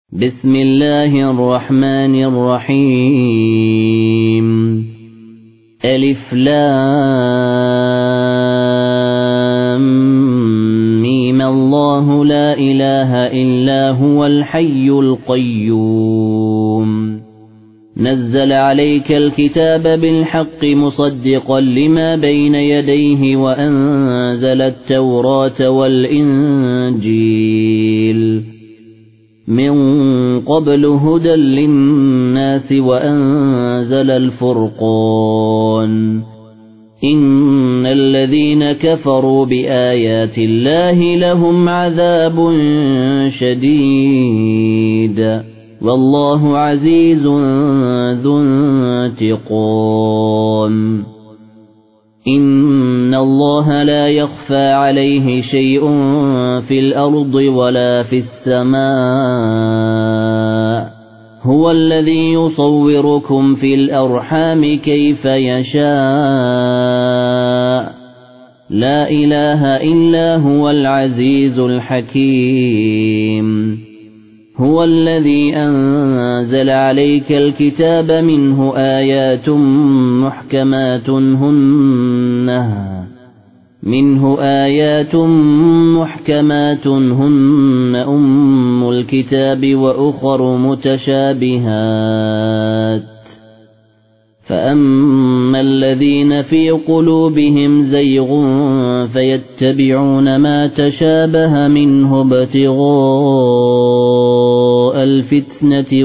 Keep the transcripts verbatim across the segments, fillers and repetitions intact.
بسم الله الرحمن الرحيم ألف لام ميم الله لا إله إلا هو الحي القيوم نزل عليك الكتاب بالحق مصدقا لما بين يديه وأنزل التوراة والإنجيل من قبل هدى للناس وأنزل الفرقان إن الذين كفروا بآيات الله لهم عذاب شديد والله عزيز ذو انتقام إن الله لا يخفى عليه شيء في الأرض ولا في السماء هو الذي يصوركم في الأرحام كيف يشاء لا إله إلا هو العزيز الحكيم هو الذي أنزل عليك الكتاب منه آيات محكمات هن منه آيات محكمات هن أم الكتاب وأخر متشابهات فأما الذين في قلوبهم زيغ فيتبعون ما تشابه منه ابتغاء الفتنة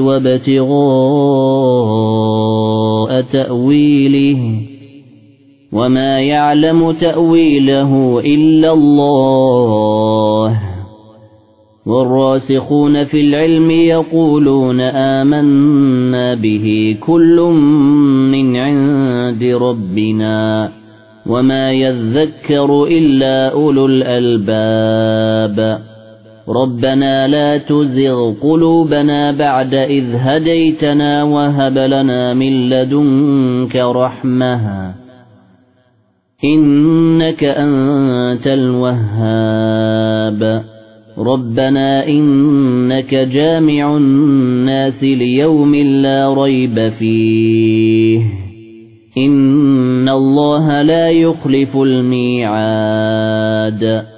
وابتغاء تأويله وما يعلم تأويله إلا الله والراسخون في العلم يقولون آمنا به كل من عند ربنا وما يذكر إلا أولو الألباب ربنا لا تزغ قلوبنا بعد إذ هديتنا وهب لنا من لدنك رحمة إنك أنت الوهاب ربنا إنك جامع الناس ليوم لا ريب فيه إن الله لا يخلف الميعاد